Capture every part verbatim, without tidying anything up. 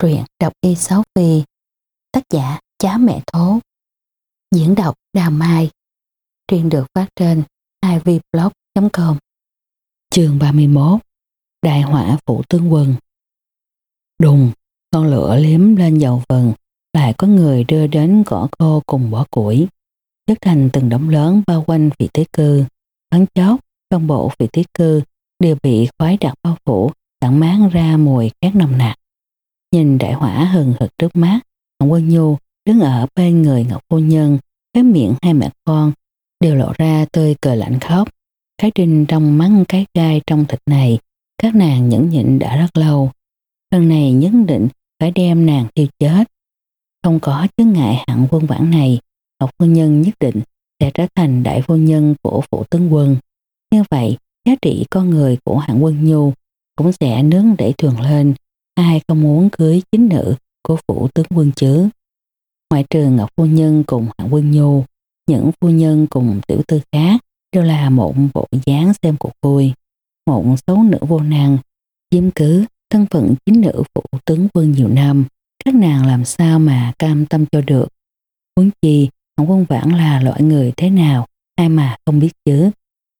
Truyện đọc y sáu Phi, tác giả Chá Mẹ Thố, diễn đọc Đào Mai. Truyện được phát trên i vê blog chấm com. Chương ba mươi mốt. Đại hỏa phủ tướng quân. Đùng, con lửa liếm lên dầu vừng, lại có người đưa đến cỏ khô cùng bỏ củi, chất thành từng đống lớn bao quanh vị thế cư. Thoáng chốc, toàn bộ vị thế cư đều bị khói đặc bao phủ, tản mát ra mùi khét nồng nặc. Nhìn đại hỏa hừng hực trước mắt, Hạng Quân Nhu đứng ở bên người Ngọc phu nhân, cái miệng hai mẹ con đều lộ ra tươi cười lạnh khóc. Cái đinh trong mắt, cái gai trong thịt này, các nàng nhẫn nhịn đã rất lâu. Lần này nhất định phải đem nàng thiêu chết. Không có chướng ngại Hạng Quân Vãn này, Ngọc phu nhân nhất định sẽ trở thành đại phu nhân của phủ tướng quân. Như vậy, giá trị con người của Hạng Quân Nhu cũng sẽ nướng để thường lên. Ai không muốn cưới chính nữ của phủ tướng quân chứ? Ngoại trừ Ngọc phu nhân cùng Hạng Quân Nhu, những phu nhân cùng tiểu tư khác đều là một bộ dáng xem cuộc vui. Một số nữ vô năng chiếm cứ thân phận chính nữ phủ tướng quân nhiều năm, các nàng làm sao mà cam tâm cho được? Huống chi Hạng Quân Vãn là loại người thế nào, ai mà không biết chứ?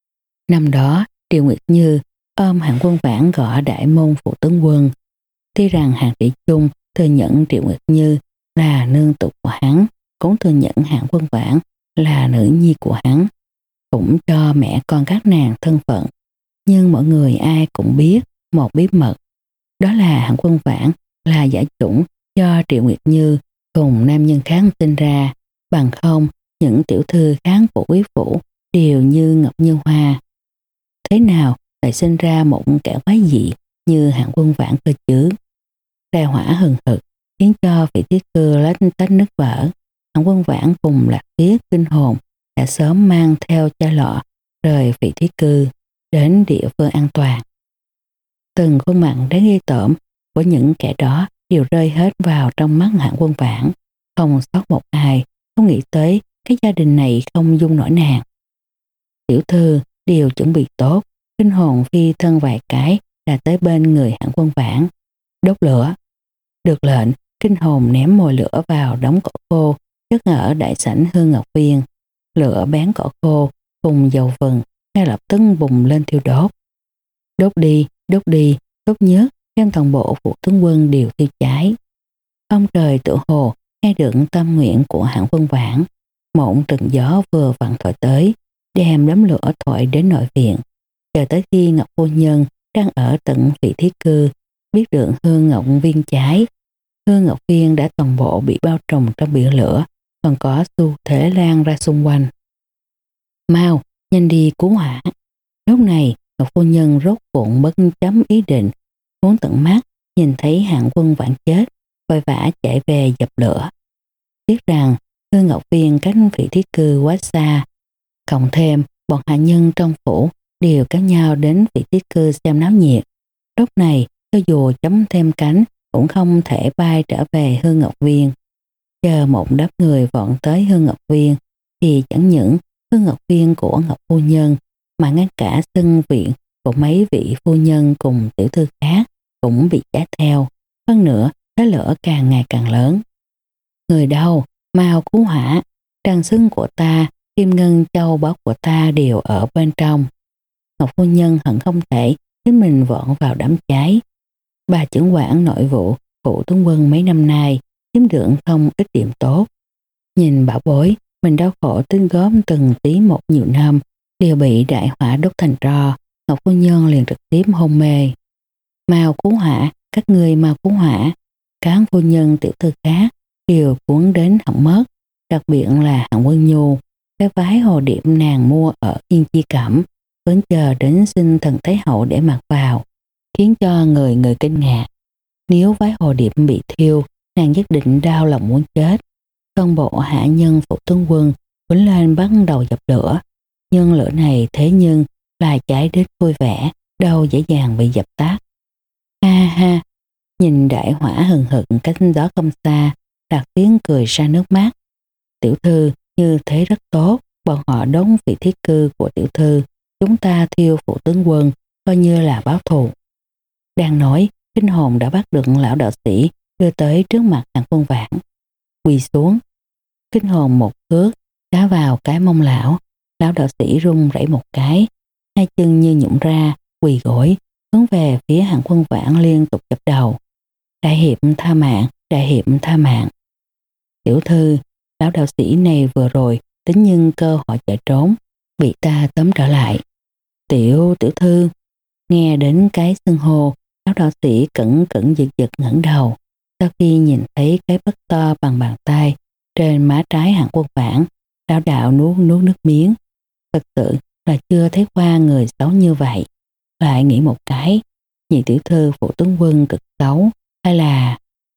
Năm đó Triệu Nguyệt Như ôm Hạng Quân Vãn gõ đại môn phủ tướng quân. Tuy rằng Hạng Trị Chung thừa nhận Triệu Nguyệt Như là nương tục của hắn, cũng thừa nhận Hạng Quân Vãn là nữ nhi của hắn, cũng cho mẹ con các nàng thân phận. Nhưng mọi người ai cũng biết một bí mật, đó là Hạng Quân Vãn là giả chủng do Triệu Nguyệt Như cùng nam nhân khác sinh ra, bằng không những tiểu thư khác của quý phủ đều như ngọc như hoa. Thế nào lại sinh ra một kẻ quái dị như Hạng Quân Vãn cơ chứ? Đại hỏa hừng hực khiến cho vị thiết cư lách tách nước vỡ. Hạng Quân Vãn cùng Lạc Tuyết kinh hồn đã sớm mang theo cha lọ rời vị thiết cư đến địa phương an toàn. Từng khuôn mặt đáng ghê tởm của những kẻ đó đều rơi hết vào trong mắt Hạng Quân Vãn, không sót một ai không nghĩ tới cái gia đình này không dung nổi nàng. Tiểu thư đều chuẩn bị tốt, kinh hồn phi thân vài cái là tới bên người Hạng Quân Vãn. Đốt lửa. Được lệnh, kinh hồn ném mồi lửa vào đống cỏ khô chất ở đại sảnh Hương Ngọc Viên. Lửa bén cỏ khô cùng dầu vừng ngay lập tức bùng lên thiêu đốt. Đốt đi, đốt đi, tốt nhất đem toàn bộ phủ tướng quân đều thiêu cháy. Ông trời tự hồ nghe được tâm nguyện của Hạng Quân Vãn. Một trận gió vừa vặn thổi tới, đem đám lửa thổi đến nội viện. Chờ tới khi Ngọc phu nhân đang ở tận vị thiết cư, biết được Hương Ngọc Viên cháy. Hương Ngọc Viên đã toàn bộ bị bao trùm trong biển lửa, còn có xu thế lan ra xung quanh. Mau, nhanh đi cứu hỏa. Lúc này, Ngọc phu nhân rốt cuộc bất chấm ý định, muốn tận mắt nhìn thấy Hạng Quân Vãn chết, vội vã chạy về dập lửa. Biết rằng Hương Ngọc Viên cách vị thiết cư quá xa, cộng thêm bọn hạ nhân trong phủ đều kéo nhau đến vị thiết cư xem náo nhiệt. Lúc này, cho dù chấm thêm cánh cũng không thể bay trở về Hương Ngọc Viên. Chờ một đám người vọt tới Hương Ngọc Viên thì chẳng những Hương Ngọc Viên của Ngọc phu nhân mà ngay cả sân viện của mấy vị phu nhân cùng tiểu thư khác cũng bị cháy theo. Hơn nữa, cái lửa càng ngày càng lớn. Người đâu, mau cứu hỏa, trang sức của ta, kim ngân châu báu của ta đều ở bên trong. Ngọc phu nhân hận không thể chính mình vọt vào đám cháy. Bà trưởng quản nội vụ phủ tướng quân mấy năm nay chiếm được không ít điểm tốt. Nhìn bảo bối mình đau khổ tinh góp từng tí một nhiều năm đều bị đại hỏa đốt thành tro, Ngọc phu nhân liền trực tiếp hôn mê. Mau cứu hỏa, các ngươi mau cứu hỏa. Các phu nhân tiểu thư khác đều cuốn đến hỏng mất, đặc biệt là Hạng Quân Nhu. Cái váy hồ điệp nàng mua ở Yên Chi Cẩm vẫn chờ đến xin thần Thái hậu để mặc vào, khiến cho người người kinh ngạc. Nếu váy hồ điệp bị thiêu, nàng nhất định đau lòng muốn chết. Toàn bộ hạ nhân phủ tướng quân quýnh lên bắt đầu dập lửa, nhưng lửa này thế nhưng là cháy đến vui vẻ, đâu dễ dàng bị dập tắt. Ha ha, nhìn đại hỏa hừng hực cách đó không xa, Lạc Tuyến cười ra nước mắt. Tiểu thư, như thế rất tốt, bọn họ đóng vị thiết cư của tiểu thư, chúng ta thiêu phủ tướng quân coi như là báo thù. Đang nói, kinh hồn đã bắt được lão đạo sĩ đưa tới trước mặt Hàn Quân Vãn. Quỳ xuống, kinh hồn một cước đá vào cái mông lão. Lão đạo sĩ run rẩy một cái, hai chân như nhũn ra, quỳ gối hướng về phía Hàn Quân Vãn liên tục dập đầu. Đại hiệp tha mạng, đại hiệp tha mạng. Tiểu thư, lão đạo sĩ này vừa rồi tính nhân cơ hội chạy trốn, bị ta tóm trở lại. Tiểu tiểu thư, nghe đến cái xưng hô, lão đạo sĩ cẩn cẩn giật giật ngẩng đầu. Sau khi nhìn thấy cái bất to bằng bàn tay trên má trái Hàn Quân Vãn, lão đạo nuốt nuốt nước miếng. Thật sự là chưa thấy qua người xấu như vậy. Lại nghĩ một cái, nhị tiểu thư phụ tướng quân cực xấu, hay là...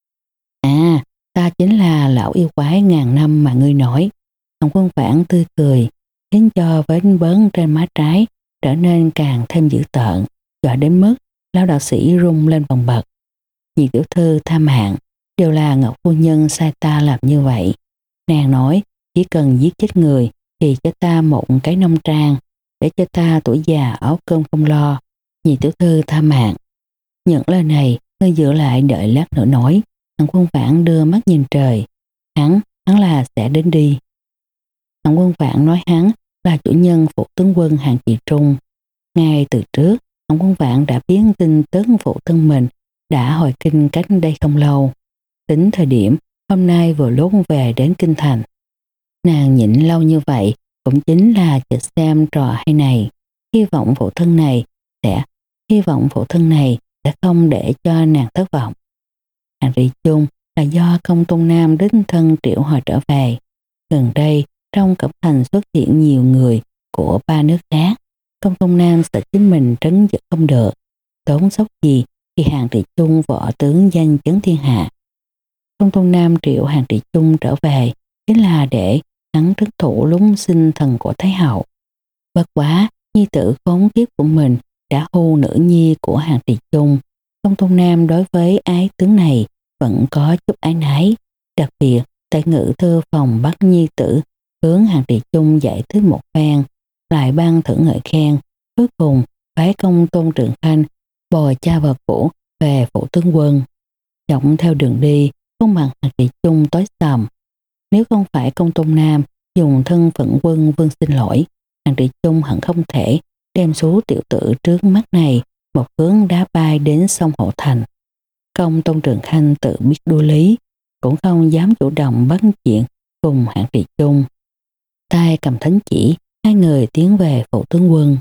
À, ta chính là lão yêu quái ngàn năm mà ngươi nói. Hàn Quân Vãn tươi cười, khiến cho vết bớn trên má trái trở nên càng thêm dữ tợn, dọa đến mức lão đạo sĩ rung lên bần bật. Nhị tiểu thư tha mạng, đều là Ngọc phu nhân sai ta làm như vậy. Nàng nói chỉ cần giết chết người thì cho ta một cái nông trang, để cho ta tuổi già áo cơm không lo. Nhị tiểu thư tha mạng. Những lời này ngươi giữ lại đợi lát nữa nói. Hàn Quân Vãn đưa mắt nhìn trời. Hắn, hắn là sẽ đến đi. Hàn Quân Vãn nói hắn là chủ nhân phụ tướng quân Hàn Trị Trung. Ngay từ trước, Hàn Quân Vãn đã biến tin tức phụ thân mình đã hồi kinh cách đây không lâu. Tính thời điểm hôm nay vừa lúc về đến kinh thành. Nàng nhịn lâu như vậy cũng chính là chờ xem trò hay này. Hy vọng phụ thân này sẽ hy vọng phụ thân này sẽ không để cho nàng thất vọng. Hàn Trị Trung là do Công Tôn Nam đích thân triệu hồi trở về. Gần đây trong cẩm thành xuất hiện nhiều người của ba nước khác. Công Tôn Nam sợ chính mình trấn giật không được, tốn sốc gì khi Hàn Trị Trung võ tướng danh chấn thiên hạ. Công Tôn Nam triệu Hàn Trị Trung trở về chính là để hắn trấn thủ lúng sinh thần của Thái Hậu. Bất quá, nhi tử khốn kiếp của mình đã hưu nữ nhi của Hàn Trị Trung. Công Tôn Nam đối với ái tướng này vẫn có chút ái nái. Đặc biệt, tại ngự thư phòng bắt nhi tử hướng Hàn Trị Trung giải thích một phen, lại ban thưởng ngợi khen. Cuối cùng, phái Công Tôn Trường Khanh bồi cha vợ cũ về phủ tướng quân. Dọc theo đường đi, khuôn mặt Hàn Trị Trung tối sầm. Nếu không phải Công Tôn Nam dùng thân phận quân vương xin lỗi, Hàn Trị Trung hẳn không thể đem số tiểu tử trước mắt này một hướng đá bay đến sông Hộ Thành. Công Tôn Trường Khanh tự biết đuôi lý, cũng không dám chủ động bắt chuyện cùng Hàn Trị Trung. Tay cầm thánh chỉ, hai người tiến về phủ tướng quân.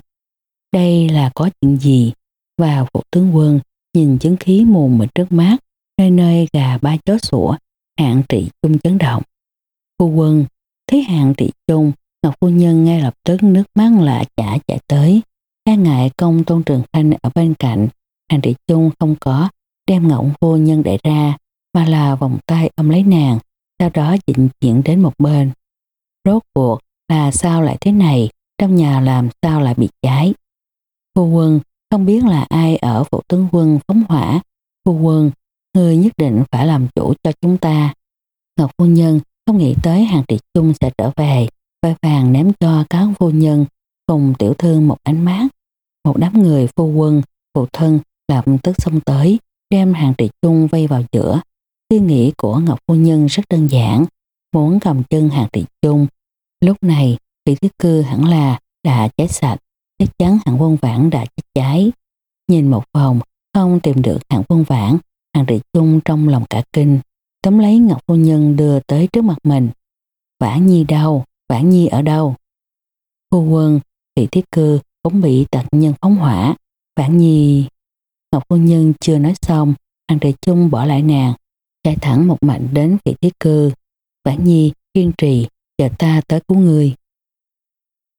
Đây là có chuyện gì? Vào phủ tướng quân, nhìn chứng khí mù mịt trước mắt, nơi nơi gà ba chó sủa, Hàn Trị Trung chấn động. Phu quân, thấy Hàn Trị Trung, Ngọc phu nhân ngay lập tức nước mắt lạ chả chạy tới. E ngại Công Tôn Trường Khanh ở bên cạnh, Hàn Trị Trung không có đem Ngọc phu nhân đẩy ra, mà là vòng tay ôm lấy nàng, sau đó dịnh chuyện đến một bên. Rốt cuộc là sao lại thế này, trong nhà làm sao lại bị cháy? Phu quân, không biết là ai ở phủ tướng quân phóng hỏa. Phu quân, ngươi nhất định phải làm chủ cho chúng ta. Ngọc phu nhân không nghĩ tới Hàn Trị Trung sẽ trở về, vội vàng ném cho các phu nhân cùng tiểu thư một ánh mắt. Một đám người phu quân, phụ thân lập tức xông tới, đem Hàn Trị Trung vây vào giữa. Suy nghĩ của Ngọc phu nhân rất đơn giản, muốn cầm chân Hàn Trị Trung. Lúc này, vị thiết cư hẳn là đã cháy sạch, chắc chắn Hàn Quân Vãn đã chết cháy. Nhìn một vòng, không tìm được Hàn Quân Vãn, Hàn Trị Trung trong lòng cả kinh, tóm lấy Ngọc phu nhân đưa tới trước mặt mình. Vãn Nhi đâu? Vãn Nhi ở đâu? Phu quân, vị thiết cư cũng bị tặc nhân phóng hỏa. Vãn Nhi... Ngọc phu nhân chưa nói xong, Hàn Trị Trung bỏ lại nàng, chạy thẳng một mạch đến vị thiết cư. Vãn Nhi kiên trì, chờ ta tới cứu người.